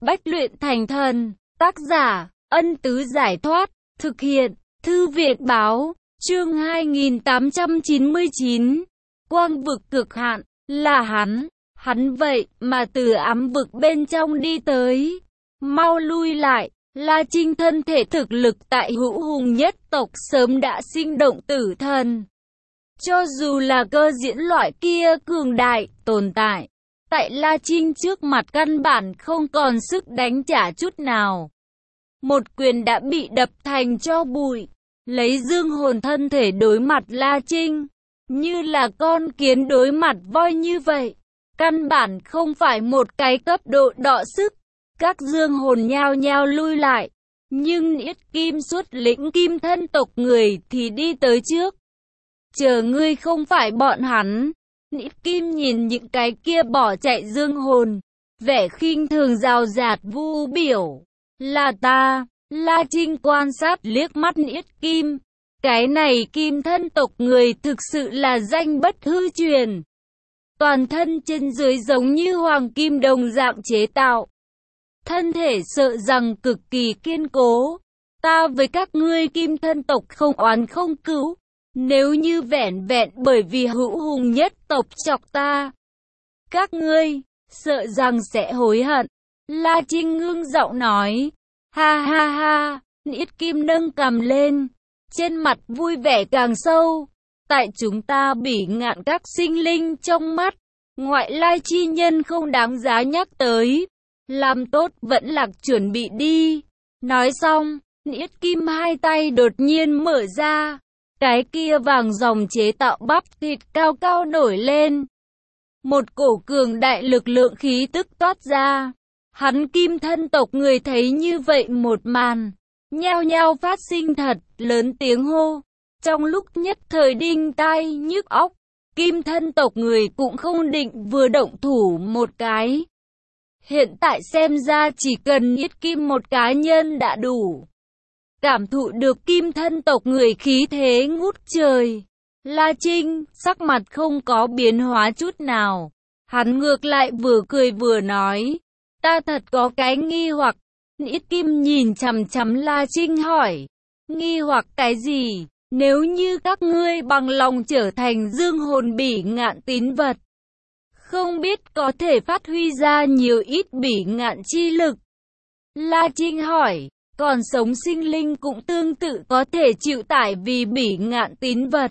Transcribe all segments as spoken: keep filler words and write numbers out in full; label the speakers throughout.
Speaker 1: Bách luyện thành thần. Tác giả, Ân Tứ Giải Thoát. Thực hiện, Thư viện Báo. Chương hai nghìn tám trăm chín mươi chín. Quang vực cực hạn. Là hắn. Hắn vậy mà từ ám vực bên trong đi tới. Mau lui lại. La Trinh thân thể thực lực tại Hữu Hùng nhất tộc sớm đã sinh động tử thần. Cho dù là cơ diễn loại kia cường đại tồn tại, tại La Trinh trước mặt căn bản không còn sức đánh trả chút nào. Một quyền đã bị đập thành tro bụi, lấy dương hồn thân thể đối mặt La Trinh, như là con kiến đối mặt voi như vậy. Căn bản không phải một cái cấp độ đọ sức. Các dương hồn nhao nhao lui lại, nhưng Niết Kim xuất lĩnh kim thân tộc người thì đi tới trước. Chờ ngươi không phải bọn hắn. Niết Kim nhìn những cái kia bỏ chạy dương hồn, vẻ khinh thường rào rạt vu biểu. Là ta. La Trinh quan sát liếc mắt Niết Kim. Cái này kim thân tộc người thực sự là danh bất hư truyền. Toàn thân trên dưới giống như hoàng kim đồng dạng chế tạo. Thân thể sợ rằng cực kỳ kiên cố. Ta với các ngươi kim thân tộc không oán không cữu. Nếu như vẻn vẹn bởi vì Hữu Hùng nhất tộc chọc ta, các ngươi sợ rằng sẽ hối hận. La Trinh ngưng giọng nói. Ha ha ha. Niết Kim nâng cằm lên, trên mặt vui vẻ càng sâu. Tại chúng ta Bỉ Ngạn các sinh linh trong mắt, ngoại lai chi nhân không đáng giá nhắc tới. Làm tốt vẫn lạc chuẩn bị đi. Nói xong, Niết Kim hai tay đột nhiên mở ra. Cái kia vàng dòng chế tạo bắp thịt cao cao nổi lên. Một cổ cường đại lực lượng khí tức toát ra. Hắn kim thân tộc người thấy như vậy một màn, nhao nhao phát sinh thật lớn tiếng hô. Trong lúc nhất thời đinh tai nhức óc, kim thân tộc người cũng không định vừa động thủ một cái. Hiện tại xem ra chỉ cần Niết Kim một cá nhân đã đủ. Cảm thụ được kim thân tộc người khí thế ngút trời. La Trinh, sắc mặt không có biến hóa chút nào. Hắn ngược lại vừa cười vừa nói. Ta thật có cái nghi hoặc. Niết Kim nhìn chằm chằm La Trinh hỏi. Nghi hoặc cái gì? Nếu như các ngươi bằng lòng trở thành dương hồn Bỉ Ngạn tín vật, không biết có thể phát huy ra nhiều ít Bỉ Ngạn chi lực. La Trinh hỏi. Còn sống sinh linh cũng tương tự có thể chịu tải vì Bỉ Ngạn tín vật.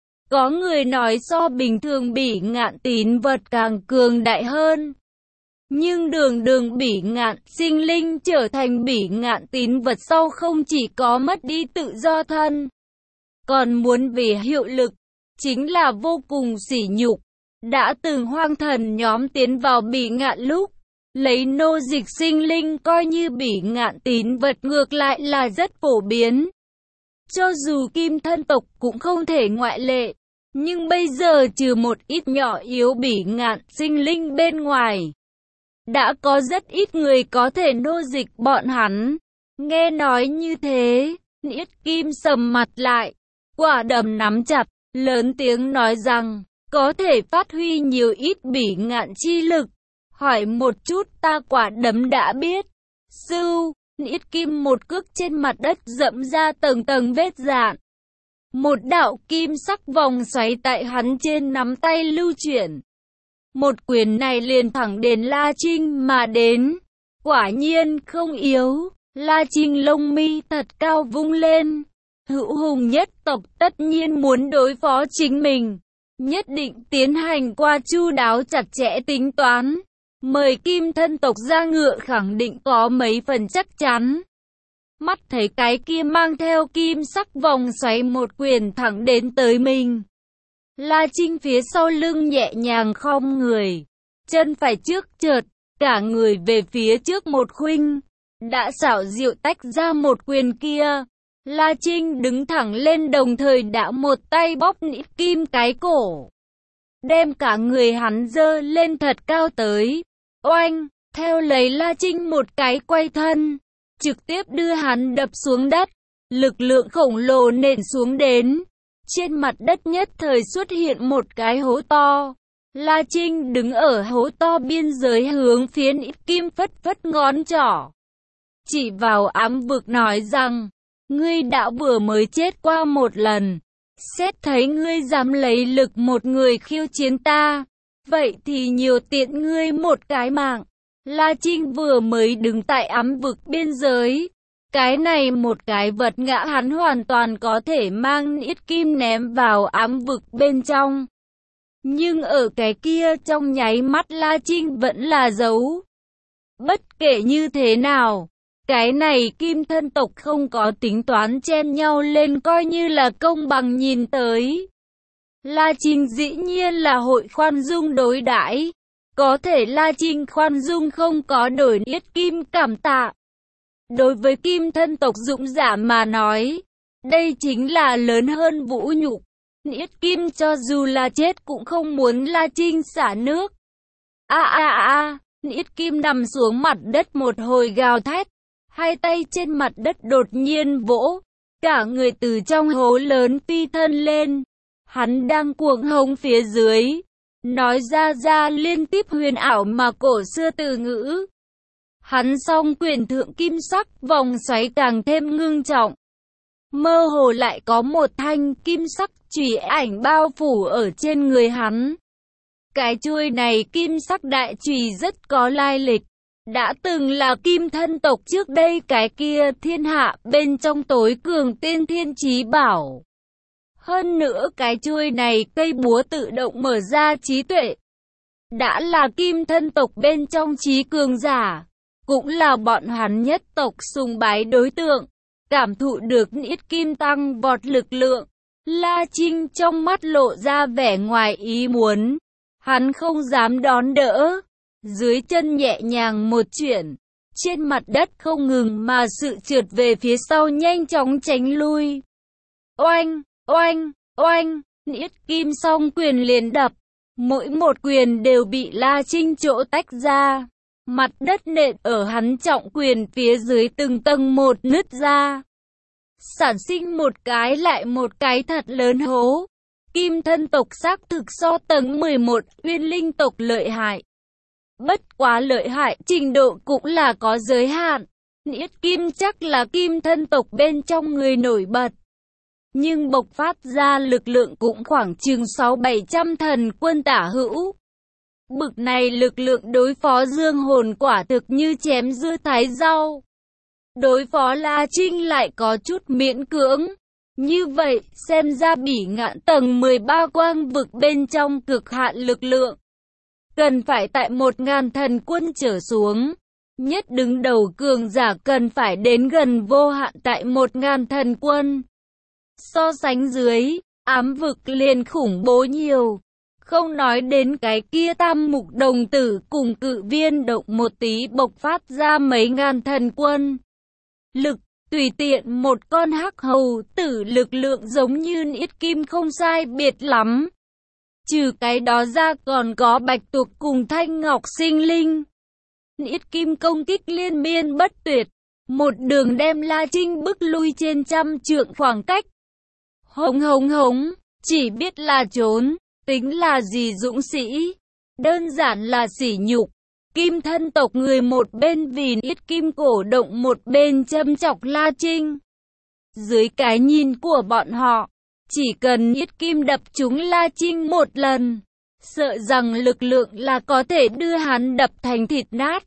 Speaker 1: Có người nói so bình thường Bỉ Ngạn tín vật càng cường đại hơn. Nhưng đường đường Bỉ Ngạn sinh linh trở thành Bỉ Ngạn tín vật sau không chỉ có mất đi tự do thân, còn muốn vì hiệu lực, chính là vô cùng sỉ nhục. Đã từng hoang thần nhóm tiến vào Bỉ Ngạn lúc, lấy nô dịch sinh linh coi như Bỉ Ngạn tín vật ngược lại là rất phổ biến. Cho dù kim thân tộc cũng không thể ngoại lệ. Nhưng bây giờ trừ một ít nhỏ yếu Bỉ Ngạn sinh linh bên ngoài, đã có rất ít người có thể nô dịch bọn hắn. Nghe nói như thế, Niết Kim sầm mặt lại, quả đấm nắm chặt, lớn tiếng nói rằng, có thể phát huy nhiều ít Bỉ Ngạn chi lực. Hỏi một chút ta quả đấm đã biết. Sưu, Niết Kim một cước trên mặt đất dẫm ra tầng tầng vết dạn. Một đạo kim sắc vòng xoáy tại hắn trên nắm tay lưu chuyển. Một quyền này liền thẳng đến La Trinh mà đến. Quả nhiên không yếu. La Trinh lông mi thật cao vung lên. Hữu Hùng nhất tộc tất nhiên muốn đối phó chính mình, nhất định tiến hành qua chu đáo chặt chẽ tính toán. Mời kim thân tộc ra ngựa khẳng định có mấy phần chắc chắn. Mắt thấy cái kia mang theo kim sắc vòng xoáy một quyền thẳng đến tới mình. La Trinh phía sau lưng nhẹ nhàng khom người, chân phải trước chợt, cả người về phía trước một khuynh, đã xảo diệu tách ra một quyền kia. La Trinh đứng thẳng lên đồng thời đã một tay bóp Niết Kim cái cổ, đem cả người hắn dơ lên thật cao tới. Oanh, theo lấy La Trinh một cái quay thân, trực tiếp đưa hắn đập xuống đất. Lực lượng khổng lồ nện xuống đến. Trên mặt đất nhất thời xuất hiện một cái hố to. La Trinh đứng ở hố to biên giới hướng phía Niết Kim phất phất ngón trỏ, chỉ vào ám vực nói rằng, ngươi đã vừa mới chết qua một lần, xét thấy ngươi dám lấy lực một người khiêu chiến ta, vậy thì nhiều tiện ngươi một cái mạng. La Trinh vừa mới đứng tại ám vực biên giới, cái này một cái vật ngã hắn hoàn toàn có thể mang Niết Kim ném vào ám vực bên trong. Nhưng ở cái kia trong nháy mắt La Trinh vẫn là giấu. Bất kể như thế nào, cái này kim thân tộc không có tính toán chen nhau lên coi như là công bằng nhìn tới. La Trinh dĩ nhiên là hội khoan dung đối đãi, có thể La Trinh khoan dung không có đổi Niết Kim cảm tạ. Đối với kim thân tộc dũng giả mà nói, đây chính là lớn hơn vũ nhục. Niết Kim cho dù là chết cũng không muốn La Trinh xả nước. A a a, Niết Kim nằm xuống mặt đất một hồi gào thét, hai tay trên mặt đất đột nhiên vỗ, cả người từ trong hố lớn phi thân lên. Hắn đang cuồng hống phía dưới, nói ra ra liên tiếp huyền ảo mà cổ xưa từ ngữ. Hắn song quyền thượng kim sắc, vòng xoáy càng thêm ngưng trọng. Mơ hồ lại có một thanh kim sắc chùy ảnh bao phủ ở trên người hắn. Cái chuôi này kim sắc đại chùy rất có lai lịch, đã từng là kim thân tộc trước đây cái kia thiên hạ bên trong tối cường tiên thiên chí bảo. Hơn nữa cái chuôi này cây búa tự động mở ra trí tuệ. Đã là kim thân tộc bên trong trí cường giả, cũng là bọn hắn nhất tộc sùng bái đối tượng. Cảm thụ được Niết Kim tăng vọt lực lượng, La Trinh trong mắt lộ ra vẻ ngoài ý muốn. Hắn không dám đón đỡ, dưới chân nhẹ nhàng một chuyển, trên mặt đất không ngừng mà sự trượt về phía sau nhanh chóng tránh lui. Oanh, oanh, oanh, Niết Kim song quyền liền đập, mỗi một quyền đều bị La Trinh chỗ tách ra. Mặt đất nện ở hắn trọng quyền phía dưới từng tầng một nứt ra, sản sinh một cái lại một cái thật lớn hố. Kim thân tộc xác thực so tầng mười một uyên linh tộc lợi hại. Bất quá lợi hại trình độ cũng là có giới hạn. Niết Kim chắc là kim thân tộc bên trong người nổi bật, nhưng bộc phát ra lực lượng cũng khoảng chừng sáu bảy trăm thần quân tả hữu. Bực này lực lượng đối phó dương hồn quả thực như chém dưa thái rau. Đối phó La Trinh lại có chút miễn cưỡng. Như vậy, xem ra bỉ ngạn tầng mười ba quang vực bên trong cực hạn lực lượng. Cần phải tại một ngàn thần quân trở xuống. Nhất đứng đầu cường giả cần phải đến gần vô hạn tại một ngàn thần quân. So sánh dưới, ám vực liền khủng bố nhiều. Không nói đến cái kia tam mục đồng tử cùng cự viên động một tí bộc phát ra mấy ngàn thần quân. Lực, tùy tiện một con hắc hầu tử lực lượng giống như Niết Kim không sai biệt lắm. Trừ cái đó ra còn có bạch tuộc cùng thanh ngọc sinh linh. Niết Kim công kích liên miên bất tuyệt, một đường đem La Trinh bức lui trên trăm trượng khoảng cách. Hống hống hống, chỉ biết là trốn. Tính là gì dũng sĩ, đơn giản là sỉ nhục. Kim thân tộc người một bên vì Niết Kim cổ động một bên châm chọc La Trinh. Dưới cái nhìn của bọn họ, chỉ cần Niết Kim đập trúng La Trinh một lần, sợ rằng lực lượng là có thể đưa hắn đập thành thịt nát.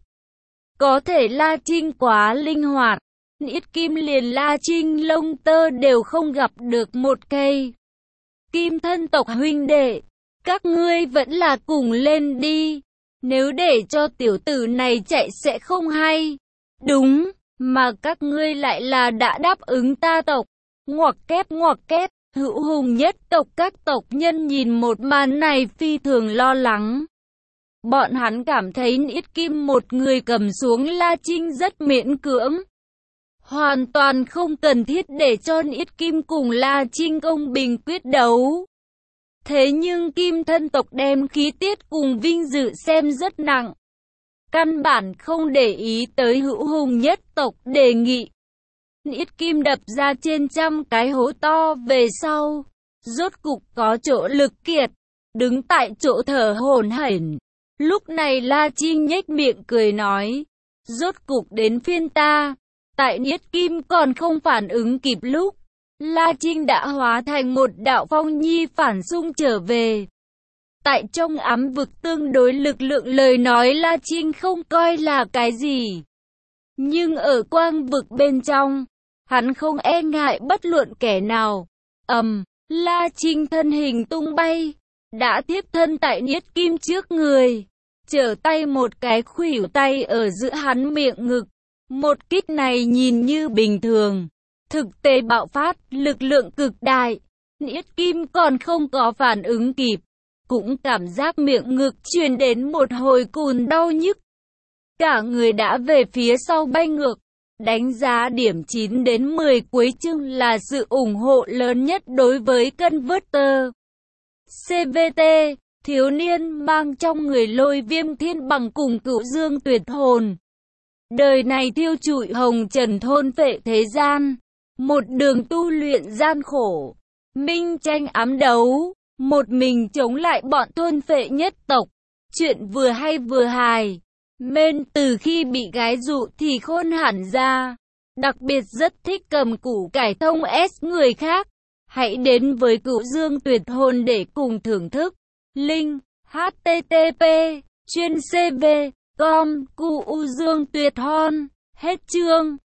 Speaker 1: Có thể La Trinh quá linh hoạt, Niết Kim liền La Trinh lông tơ đều không gặp được một cây. Kim thân tộc huynh đệ, các ngươi vẫn là cùng lên đi, nếu để cho tiểu tử này chạy sẽ không hay. Đúng, mà các ngươi lại là đã đáp ứng ta tộc. Ngoặc kép ngoặc kép, hữu hùng nhất tộc các tộc nhân nhìn một màn này phi thường lo lắng. Bọn hắn cảm thấy Niết Kim một người cầm xuống La Trinh rất miễn cưỡng. Hoàn toàn không cần thiết để cho Niết Kim cùng La Trinh công bình quyết đấu. Thế nhưng kim thân tộc đem khí tiết cùng vinh dự xem rất nặng. Căn bản không để ý tới hữu hùng nhất tộc đề nghị. Niết Kim đập ra trên trăm cái hố to về sau. Rốt cục có chỗ lực kiệt. đứng tại chỗ thở hổn hển. Lúc này La Trinh nhếch miệng cười nói, rốt cục đến phiên ta. Tại Niết Kim còn không phản ứng kịp lúc, La Trinh đã hóa thành một đạo phong nhi phản xung trở về. Tại trong ám vực tương đối lực lượng lời nói La Trinh không coi là cái gì. Nhưng ở quang vực bên trong, hắn không e ngại bất luận kẻ nào. Ầm, La Trinh thân hình tung bay, đã tiếp thân tại Niết Kim trước người, trở tay một cái khuỷu tay ở giữa hắn miệng ngực. Một kích này nhìn như bình thường, thực tế bạo phát, lực lượng cực đại. Niết Kim còn không có phản ứng kịp, cũng cảm giác miệng ngực truyền đến một hồi cùn đau nhức. Cả người đã về phía sau bay ngược. Đánh giá điểm chín đến mười cuối chương là sự ủng hộ lớn nhất đối với Converter. xê vê tê, thiếu niên mang trong người Lôi Viêm Thiên Bằng cùng Cửu Dương Tuyệt Hồn. Đời này thiêu trụi hồng trần thôn phệ thế gian, một đường tu luyện gian khổ, minh tranh ám đấu, một mình chống lại bọn thôn phệ nhất tộc. Chuyện vừa hay vừa hài. Mên từ khi bị gái dụ thì khôn hẳn ra, đặc biệt rất thích cầm củ cải thông S người khác. Hãy đến với Cửu Dương Tuyệt Hồn để cùng thưởng thức. Link H T T P chuyên C V com Cửu Dương Tuyệt Hồn. Hết chương.